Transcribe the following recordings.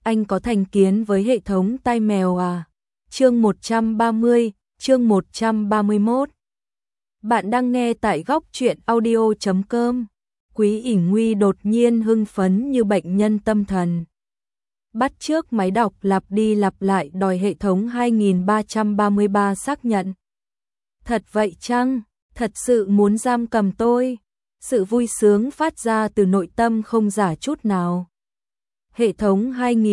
anh có thành kiến với hệ thống tai mèo à? Chương 130, chương 131. Bạn đang nghe tại góc truyện audio.com. Quý ỉ Nguy đột nhiên hưng phấn như bệnh nhân tâm thần. Bắt chước máy đọc lặp đi lặp lại đòi hệ thống 2333 xác nhận. Thật vậy chăng? Thật sự muốn giam cầm tôi? Sự vui sướng phát ra từ nội tâm không giả chút nào. Hệ thống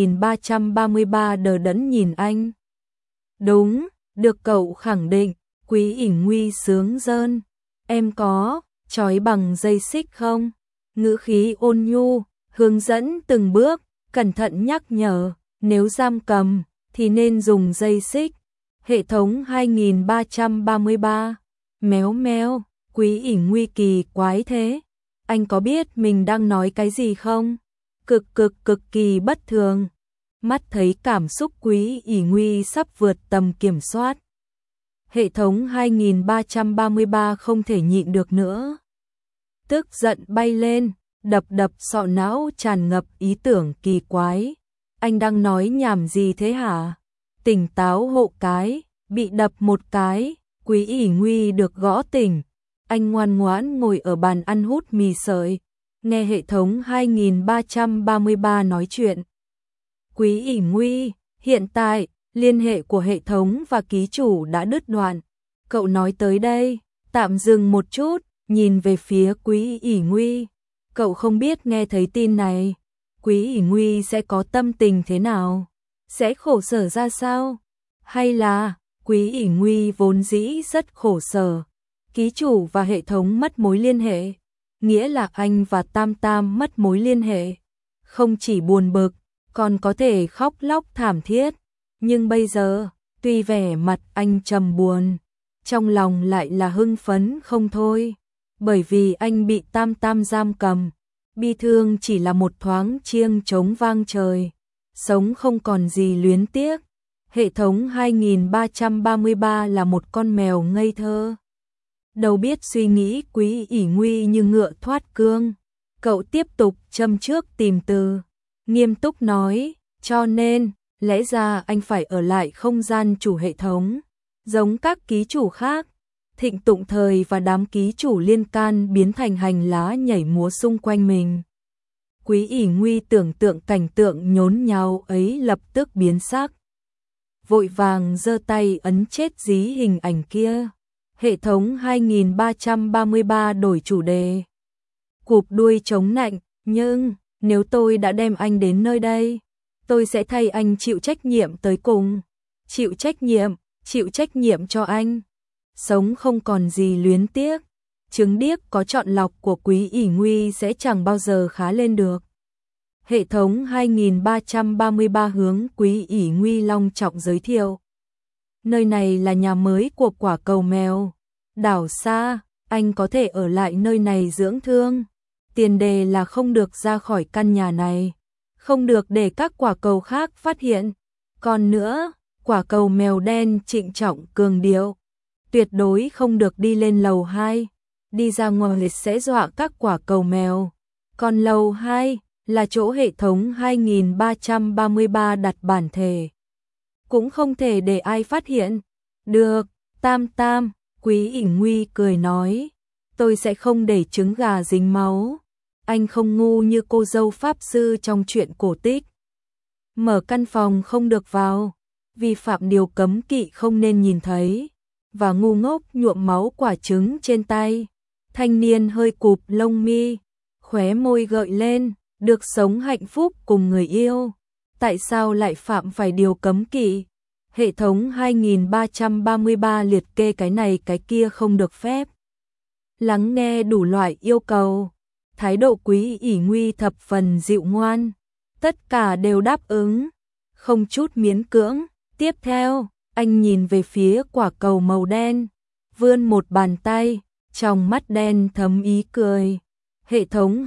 2333 đờ đẫn nhìn anh. Đúng, được cậu khẳng định. Quý ỉ Nguy sướng rơn. Em có trói bằng dây xích không? Ngữ khí ôn nhu, hướng dẫn từng bước, cẩn thận nhắc nhở, nếu giam cầm thì nên dùng dây xích. Hệ thống 2333. Méo méo, Quý ỉ Nguy kỳ quái thế. Anh có biết mình đang nói cái gì không? Cực kỳ bất thường. Mắt thấy cảm xúc Quý ỉ Nguy sắp vượt tầm kiểm soát. Hệ thống 2333 không thể nhịn được nữa. Tức giận bay lên, đập sọ não tràn ngập ý tưởng kỳ quái. Anh đang nói nhảm gì thế hả? Tỉnh táo hộ cái, bị đập một cái, Quý ỉ Nguy được gõ tỉnh. Anh ngoan ngoãn ngồi ở bàn ăn hút mì sợi, nghe hệ thống 2333 nói chuyện. Quý ỉ Nguy, hiện tại, liên hệ của hệ thống và ký chủ đã đứt đoạn. Cậu nói tới đây, tạm dừng một chút, nhìn về phía Quý ỉ Nguy. Cậu không biết nghe thấy tin này, Quý ỉ Nguy sẽ có tâm tình thế nào? Sẽ khổ sở ra sao? Hay là, Quý ỉ Nguy vốn dĩ rất khổ sở. Ký chủ và hệ thống mất mối liên hệ, nghĩa là anh và Tam Tam mất mối liên hệ. Không chỉ buồn bực, còn có thể khóc lóc thảm thiết. Nhưng bây giờ, tuy vẻ mặt anh trầm buồn, trong lòng lại là hưng phấn không thôi. Bởi vì anh bị Tam Tam giam cầm, bi thương chỉ là một thoáng chiêng trống vang trời. Sống không còn gì luyến tiếc. Hệ thống 2333 là một con mèo ngây thơ. Đâu biết suy nghĩ Quý ỉ Nguy như ngựa thoát cương. Cậu tiếp tục châm trước tìm từ, nghiêm túc nói, cho nên, lẽ ra anh phải ở lại không gian chủ hệ thống, giống các ký chủ khác. Thịnh Tụng Thời và đám ký chủ liên can biến thành hành lá nhảy múa xung quanh mình. Quý ỉ Nguy tưởng tượng cảnh tượng nhốn nháo ấy lập tức biến sắc. Vội vàng giơ tay ấn chết dí hình ảnh kia. Hệ thống 2333 đổi chủ đề. Cụp đuôi chống nạnh, nhưng nếu tôi đã đem anh đến nơi đây, tôi sẽ thay anh chịu trách nhiệm tới cùng. Chịu trách nhiệm cho anh. Sống không còn gì luyến tiếc. Trứng điếc có chọn lọc của Quý ỉ Nguy sẽ chẳng bao giờ khá lên được. Hệ thống 2333 hướng Quý ỉ Nguy long trọng giới thiệu. Nơi này là nhà mới của quả cầu mèo. Đảo xa, anh có thể ở lại nơi này dưỡng thương. Tiền đề là không được ra khỏi căn nhà này. Không được để các quả cầu khác phát hiện. Còn nữa, quả cầu mèo đen trịnh trọng cường điệu. Tuyệt đối không được đi lên lầu 2. Đi ra ngoài sẽ dọa các quả cầu mèo. Còn lầu 2 là chỗ hệ thống 2333 đặt bản thể. Cũng không thể để ai phát hiện. Được, Tam Tam, Quý ỉ Nguy cười nói. Tôi sẽ không để trứng gà dính máu. Anh không ngu như cô dâu pháp sư trong truyện cổ tích. Mở căn phòng không được vào. Vi phạm điều cấm kỵ không nên nhìn thấy. Và ngu ngốc nhuộm máu quả trứng trên tay. Thanh niên hơi cụp lông mi, khóe môi gợi lên, được sống hạnh phúc cùng người yêu. Tại sao lại phạm phải điều cấm kỵ? Hệ thống 2333 liệt kê cái này cái kia không được phép. Lắng nghe đủ loại yêu cầu. Thái độ Quý ỉ Nguy thập phần dịu ngoan. Tất cả đều đáp ứng. Không chút miễn cưỡng. Tiếp theo, anh nhìn về phía quả cầu màu đen. Vươn một bàn tay, trong mắt đen thấm ý cười. Hệ thống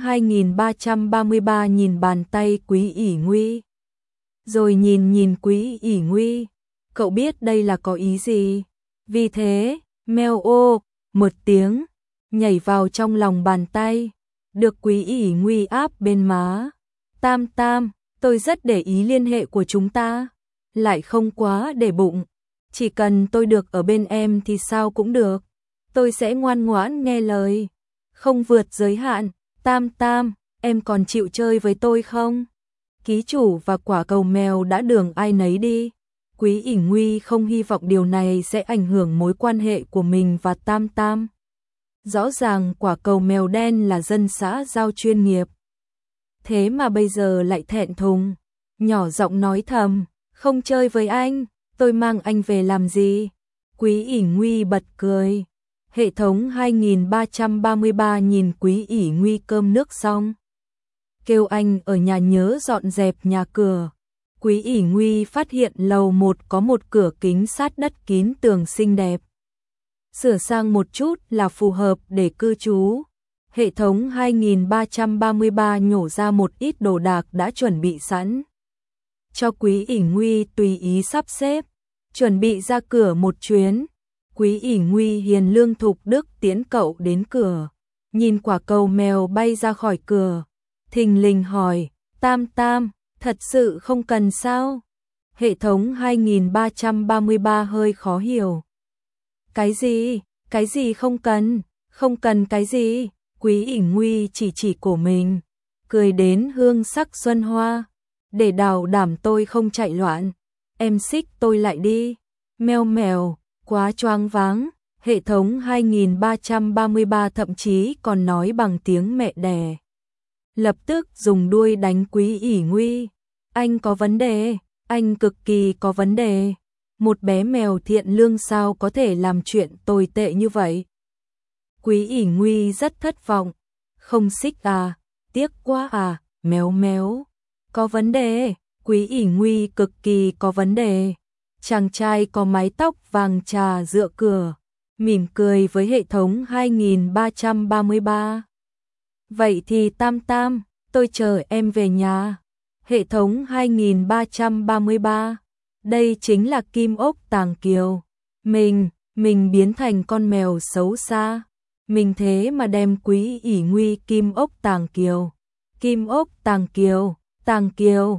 2333 nhìn bàn tay Quý ỉ Nguy. Rồi nhìn Quý ỉ Nguy. Cậu biết đây là có ý gì? Vì thế, meo ô, một tiếng, nhảy vào trong lòng bàn tay. Được Quý ỉ Nguy áp bên má. Tam Tam, Tôi rất để ý liên hệ của chúng ta, lại không quá để bụng. Chỉ cần tôi được ở bên em thì sao cũng được. Tôi sẽ ngoan ngoãn nghe lời, không vượt giới hạn. Tam Tam, em còn chịu chơi với tôi không? Ký chủ và quả cầu mèo đã đường ai nấy đi. Quý ỉ Nguy không hy vọng điều này sẽ ảnh hưởng mối quan hệ của mình và Tam Tam. Rõ ràng quả cầu mèo đen là dân xã giao chuyên nghiệp. Thế mà bây giờ lại thẹn thùng, nhỏ giọng nói thầm, không chơi với anh, tôi mang anh về làm gì? Quý ỉ Nguy bật cười. Hệ thống 2333 nhìn Quý ỉ Nguy cơm nước xong, kêu anh ở nhà nhớ dọn dẹp nhà cửa. Quý ỉ Nguy phát hiện lầu 1 có một cửa kính sát đất kín tường xinh đẹp. Sửa sang một chút là phù hợp để cư trú. Hệ thống 2333 nhổ ra một ít đồ đạc đã chuẩn bị sẵn, cho Quý ỉ Nguy tùy ý sắp xếp, chuẩn bị ra cửa một chuyến. Quý ỉ Nguy hiền lương thục đức tiễn cậu đến cửa, nhìn quả cầu mèo bay ra khỏi cửa, thình lình hỏi, Tam Tam, thật sự không cần sao? Hệ thống 2333 hơi khó hiểu. Cái gì không cần? Không cần cái gì? Quý ỉ Nguy chỉ cổ mình, cười đến hương sắc xuân hoa. Để bảo đảm tôi không chạy loạn, em xích tôi lại đi. Meo mèo, quá choáng váng. Hệ thống 2333 thậm chí còn nói bằng tiếng mẹ đẻ. Lập tức dùng đuôi đánh Quý ỉ Nguy. Anh có vấn đề, anh cực kỳ có vấn đề. Một bé mèo thiện lương sao có thể làm chuyện tồi tệ như vậy? Quý ỉ Nguy rất thất vọng. Không xích à, tiếc quá à, méo méo. Có vấn đề, Quý ỉ Nguy cực kỳ có vấn đề. Chàng trai có mái tóc vàng trà dựa cửa, mỉm cười với hệ thống 2333. Vậy thì Tam Tam, tôi chờ em về nhà. Hệ thống 2333. Đây chính là Kim Ốc Tàng Kiều. Mình biến thành con mèo xấu xa. Mình thế mà đem Quý ỉ Nguy Kim Ốc Tàng Kiều. Kim Ốc Tàng Kiều,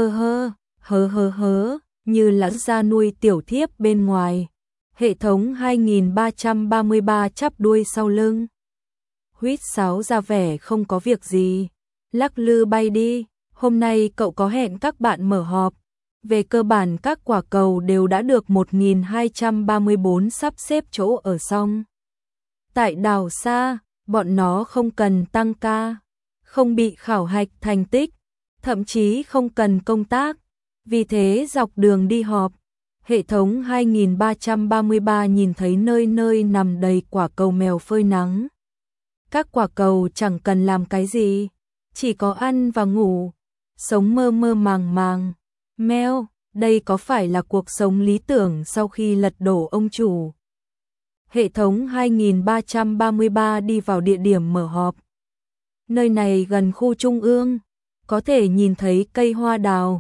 hơ, như là ra nuôi tiểu thiếp bên ngoài. Hệ thống 2333 chắp đuôi sau lưng, huýt sáo ra vẻ không có việc gì, lắc lư bay đi. Hôm nay cậu có hẹn các bạn mở họp. Về cơ bản các quả cầu đều đã được 1234 sắp xếp chỗ ở xong. Tại đảo xa, bọn nó không cần tăng ca, không bị khảo hạch thành tích, thậm chí không cần công tác. Vì thế dọc đường đi họp, hệ thống 2333 nhìn thấy nơi nơi nằm đầy quả cầu mèo phơi nắng. Các quả cầu chẳng cần làm cái gì, chỉ có ăn và ngủ, sống mơ mơ màng màng. Mèo, đây có phải là cuộc sống lý tưởng sau khi lật đổ ông chủ? Hệ thống 2333 đi vào địa điểm mở họp. Nơi này gần khu trung ương, có thể nhìn thấy cây hoa đào.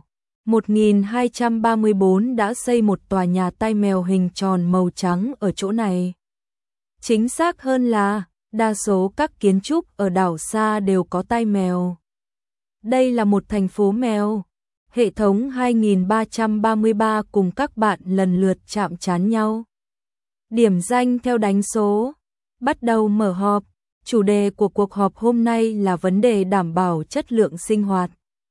1234 đã xây một tòa nhà tai mèo hình tròn màu trắng ở chỗ này. Chính xác hơn là, đa số các kiến trúc ở đảo xa đều có tai mèo. Đây là một thành phố mèo. Hệ thống 2333 cùng các bạn lần lượt chạm trán nhau. Điểm danh theo đánh số. Bắt đầu mở họp. Chủ đề của cuộc họp hôm nay là vấn đề đảm bảo chất lượng sinh hoạt.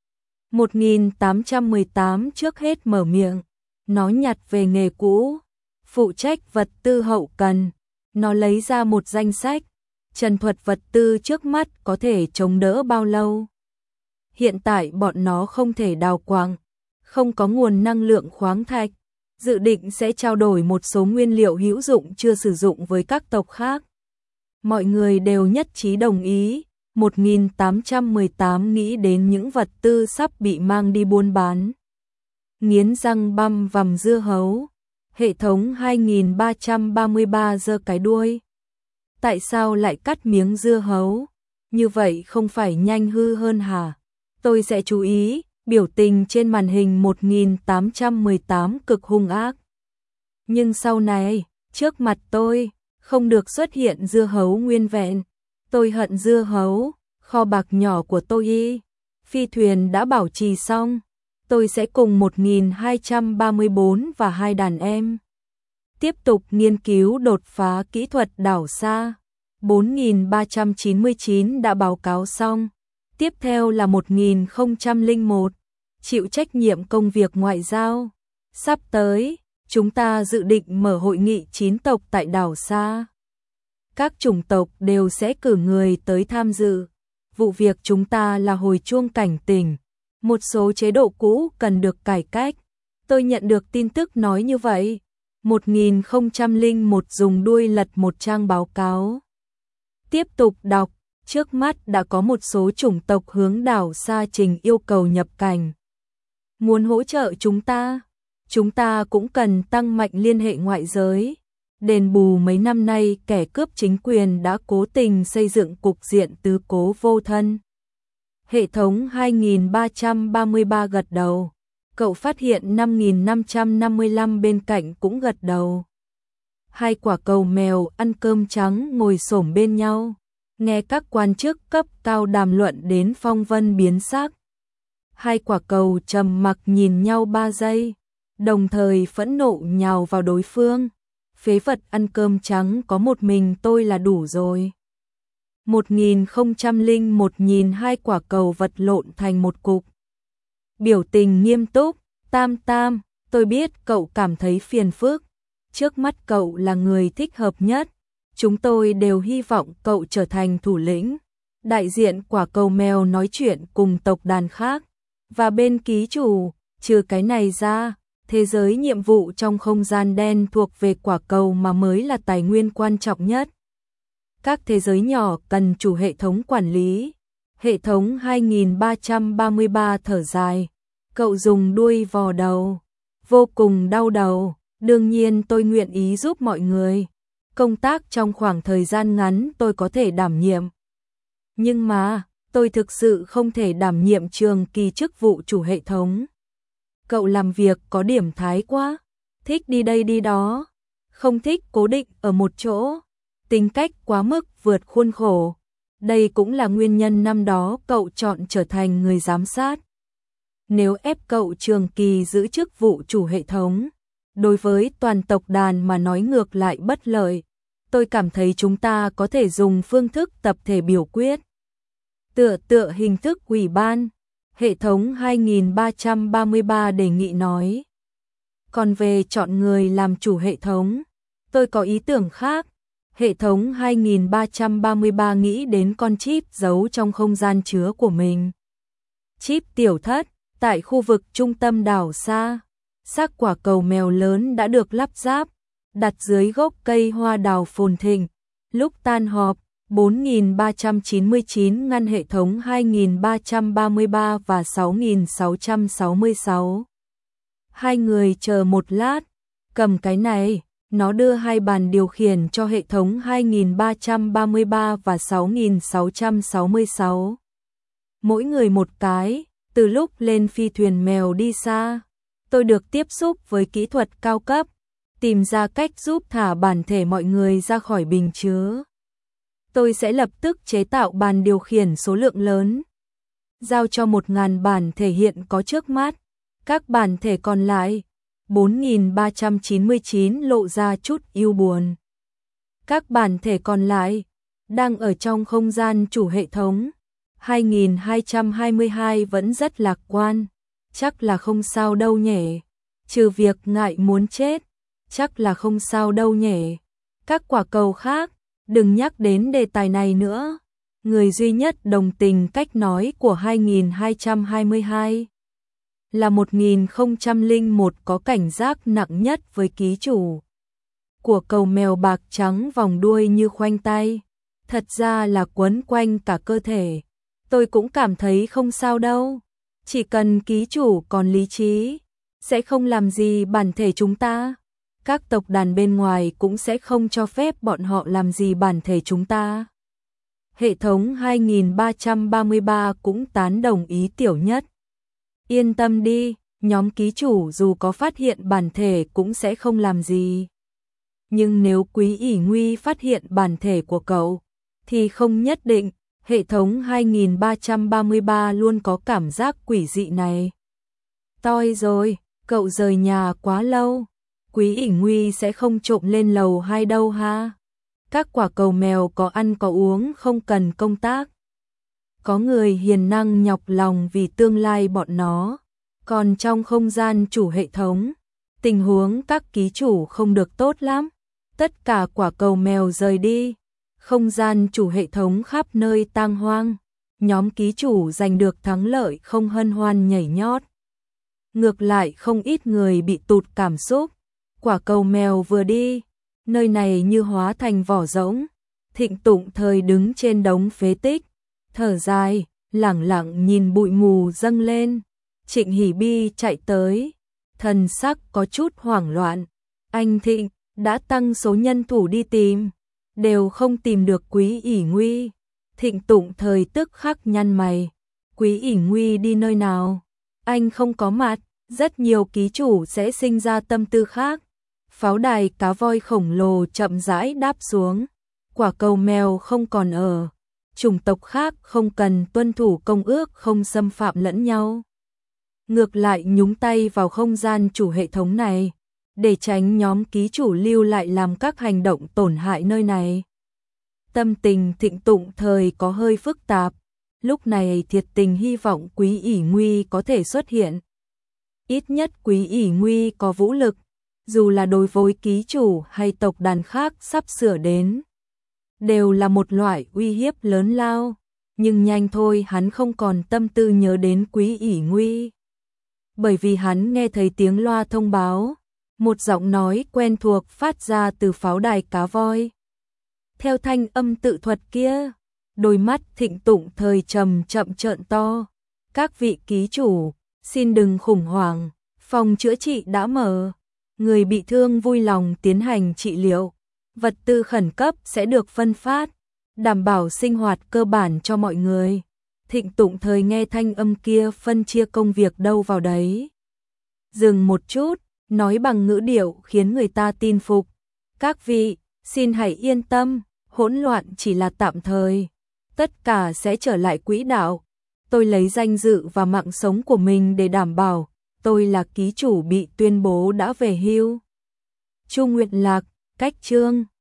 1818 trước hết mở miệng. Nó nhặt về nghề cũ, phụ trách vật tư hậu cần. Nó lấy ra một danh sách, trần thuật vật tư trước mắt có thể chống đỡ bao lâu. Hiện tại bọn nó không thể đào quặng, không có nguồn năng lượng khoáng thạch, dự định sẽ trao đổi một số nguyên liệu hữu dụng chưa sử dụng với các tộc khác. Mọi người đều nhất trí đồng ý. 1818 nghĩ đến những vật tư sắp bị mang đi buôn bán. Nghiến răng băm vằm dưa hấu. Hệ thống 2333 giơ cái đuôi. Tại sao lại cắt miếng dưa hấu? Như vậy không phải nhanh hư hơn hả? Tôi sẽ chú ý. Biểu tình trên màn hình 1818 cực hung ác. Nhưng sau này, trước mặt tôi, không được xuất hiện dưa hấu nguyên vẹn. Tôi hận dưa hấu, kho bạc nhỏ của tôi y. Phi thuyền đã bảo trì xong, tôi sẽ cùng 1234 và hai đàn em tiếp tục nghiên cứu đột phá kỹ thuật đảo xa. 4399 đã báo cáo xong. Tiếp theo là 1001, chịu trách nhiệm công việc ngoại giao. Sắp tới, chúng ta dự định mở hội nghị 9 tộc tại đảo xa. Các chủng tộc đều sẽ cử người tới tham dự. Vụ việc chúng ta là hồi chuông cảnh tỉnh. Một số chế độ cũ cần được cải cách. Tôi nhận được tin tức nói như vậy. 1001 dùng đuôi lật một trang báo cáo. Tiếp tục đọc, trước mắt đã có một số chủng tộc hướng đảo xa trình yêu cầu nhập cảnh. Muốn hỗ trợ chúng ta cũng cần tăng mạnh liên hệ ngoại giới. Đền bù mấy năm nay kẻ cướp chính quyền đã cố tình xây dựng cục diện tứ cố vô thân. Hệ thống 2333 gật đầu. Cậu phát hiện 5555 bên cạnh cũng gật đầu. Hai quả cầu mèo ăn cơm trắng ngồi xổm bên nhau, nghe các quan chức cấp cao đàm luận đến phong vân biến sắc. Hai quả cầu trầm mặc nhìn nhau 3 giây, đồng thời phẫn nộ nhào vào đối phương. Phế vật ăn cơm trắng, có một mình tôi là đủ rồi. 1001 nhìn hai quả cầu vật lộn thành một cục. Biểu tình nghiêm túc, Tam Tam, tôi biết cậu cảm thấy phiền phức. Trước mắt cậu là người thích hợp nhất. Chúng tôi đều hy vọng cậu trở thành thủ lĩnh. Đại diện quả cầu mèo nói chuyện cùng tộc đàn khác. Và bên ký chủ, trừ cái này ra, thế giới nhiệm vụ trong không gian đen thuộc về quả cầu mà mới là tài nguyên quan trọng nhất. Các thế giới nhỏ cần chủ hệ thống quản lý. Hệ thống 2333 thở dài. Cậu dùng đuôi vò đầu. Vô cùng đau đầu. Đương nhiên tôi nguyện ý giúp mọi người. Công tác trong khoảng thời gian ngắn tôi có thể đảm nhiệm. Nhưng mà, tôi thực sự không thể đảm nhiệm trường kỳ chức vụ chủ hệ thống. Cậu làm việc có điểm thái quá. Thích đi đây đi đó. Không thích cố định ở một chỗ. Tính cách quá mức vượt khuôn khổ. Đây cũng là nguyên nhân năm đó cậu chọn trở thành người giám sát. Nếu ép cậu trường kỳ giữ chức vụ chủ hệ thống, đối với toàn tộc đàn mà nói ngược lại bất lợi. Tôi cảm thấy chúng ta có thể dùng phương thức tập thể biểu quyết. Tựa hình thức ủy ban. Hệ thống 2333 đề nghị nói. Còn về chọn người làm chủ hệ thống, tôi có ý tưởng khác. Hệ thống 2333 nghĩ đến con chip giấu trong không gian chứa của mình. Chip tiểu thất, tại khu vực trung tâm đảo xa. Xác quả cầu mèo lớn đã được lắp ráp, đặt dưới gốc cây hoa đào phồn thịnh. Lúc tan họp, 4399 ngăn hệ thống 2333 và 6666. Hai người chờ một lát, cầm cái này, nó đưa hai bàn điều khiển cho hệ thống 2333 và 6666. Mỗi người một cái, từ lúc lên phi thuyền mèo đi xa, tôi được tiếp xúc với kỹ thuật cao cấp, tìm ra cách giúp thả bản thể mọi người ra khỏi bình chứa. Tôi sẽ lập tức chế tạo bàn điều khiển số lượng lớn, giao cho 1000 bản thể hiện có trước mắt. Các bản thể còn lại, 4399 lộ ra chút ưu buồn. Các bản thể còn lại, đang ở trong không gian chủ hệ thống. 2222 vẫn rất lạc quan. Chắc là không sao đâu nhỉ. Trừ việc ngại muốn chết, chắc là không sao đâu nhỉ. Các quả cầu khác, đừng nhắc đến đề tài này nữa. Người duy nhất đồng tình cách nói của 2222 là 1001 có cảnh giác nặng nhất với ký chủ. Của cầu mèo bạc trắng vòng đuôi như khoanh tay, thật ra là quấn quanh cả cơ thể. Tôi cũng cảm thấy không sao đâu. Chỉ cần ký chủ còn lý trí, sẽ không làm gì bản thể chúng ta. Các tộc đàn bên ngoài cũng sẽ không cho phép bọn họ làm gì bản thể chúng ta. Hệ thống 2333 cũng tán đồng ý Tiểu Nhất. Yên tâm đi, nhóm ký chủ dù có phát hiện bản thể cũng sẽ không làm gì. Nhưng nếu Quý ỷ Nguy phát hiện bản thể của cậu, thì không nhất định. Hệ thống 2333 luôn có cảm giác quỷ dị này. Toi rồi, cậu rời nhà quá lâu. Quý ỉ nguy sẽ không trộm lên lầu 2 đâu ha. Các quả cầu mèo có ăn có uống không cần công tác. Có người hiền năng nhọc lòng vì tương lai bọn nó. Còn trong không gian chủ hệ thống, tình huống các ký chủ không được tốt lắm. Tất cả quả cầu mèo rời đi. Không gian chủ hệ thống khắp nơi tang hoang. Nhóm ký chủ giành được thắng lợi không hân hoan nhảy nhót. Ngược lại không ít người bị tụt cảm xúc. Quả cầu mèo vừa đi, nơi này như hóa thành vỏ rỗng. Thịnh Tụng Thời đứng trên đống phế tích, thở dài, lẳng lặng nhìn bụi mù dâng lên. Trịnh Hỷ Bi chạy tới, thần sắc có chút hoảng loạn. Anh Thịnh, đã tăng số nhân thủ đi tìm, đều không tìm được Quý ỉ nguy. Thịnh Tụng Thời tức khắc nhăn mày. Quý ỉ nguy đi nơi nào? Anh không có mặt, rất nhiều ký chủ sẽ sinh ra tâm tư khác. Pháo đài cá voi khổng lồ chậm rãi đáp xuống. Quả cầu mèo không còn ở. Chủng tộc khác không cần tuân thủ công ước không xâm phạm lẫn nhau. Ngược lại nhúng tay vào không gian chủ hệ thống này, để tránh nhóm ký chủ lưu lại làm các hành động tổn hại nơi này. Tâm tình Thịnh Tụng Thời có hơi phức tạp. Lúc này thiệt tình hy vọng Quý ỉ nguy có thể xuất hiện. Ít nhất Quý ỉ nguy có vũ lực, dù là đối với ký chủ hay tộc đàn khác sắp sửa đến, đều là một loại uy hiếp lớn lao. Nhưng nhanh thôi hắn không còn tâm tư nhớ đến Quý ỉ nguy. Bởi vì hắn nghe thấy tiếng loa thông báo, một giọng nói quen thuộc phát ra từ pháo đài cá voi. Theo thanh âm tự thuật kia, đôi mắt Thịnh Tụng Thời chậm trợn to. Các vị ký chủ, xin đừng khủng hoảng, phòng chữa trị đã mở. Người bị thương vui lòng tiến hành trị liệu. Vật tư khẩn cấp sẽ được phân phát, đảm bảo sinh hoạt cơ bản cho mọi người. Thịnh Tụng Thời nghe thanh âm kia phân chia công việc đâu vào đấy. Dừng một chút, nói bằng ngữ điệu khiến người ta tin phục. Các vị, xin hãy yên tâm, hỗn loạn chỉ là tạm thời. Tất cả sẽ trở lại quỹ đạo. Tôi lấy danh dự và mạng sống của mình để đảm bảo. Tôi là ký chủ bị tuyên bố đã về hưu. Chu Nguyệt Lạc, cách chương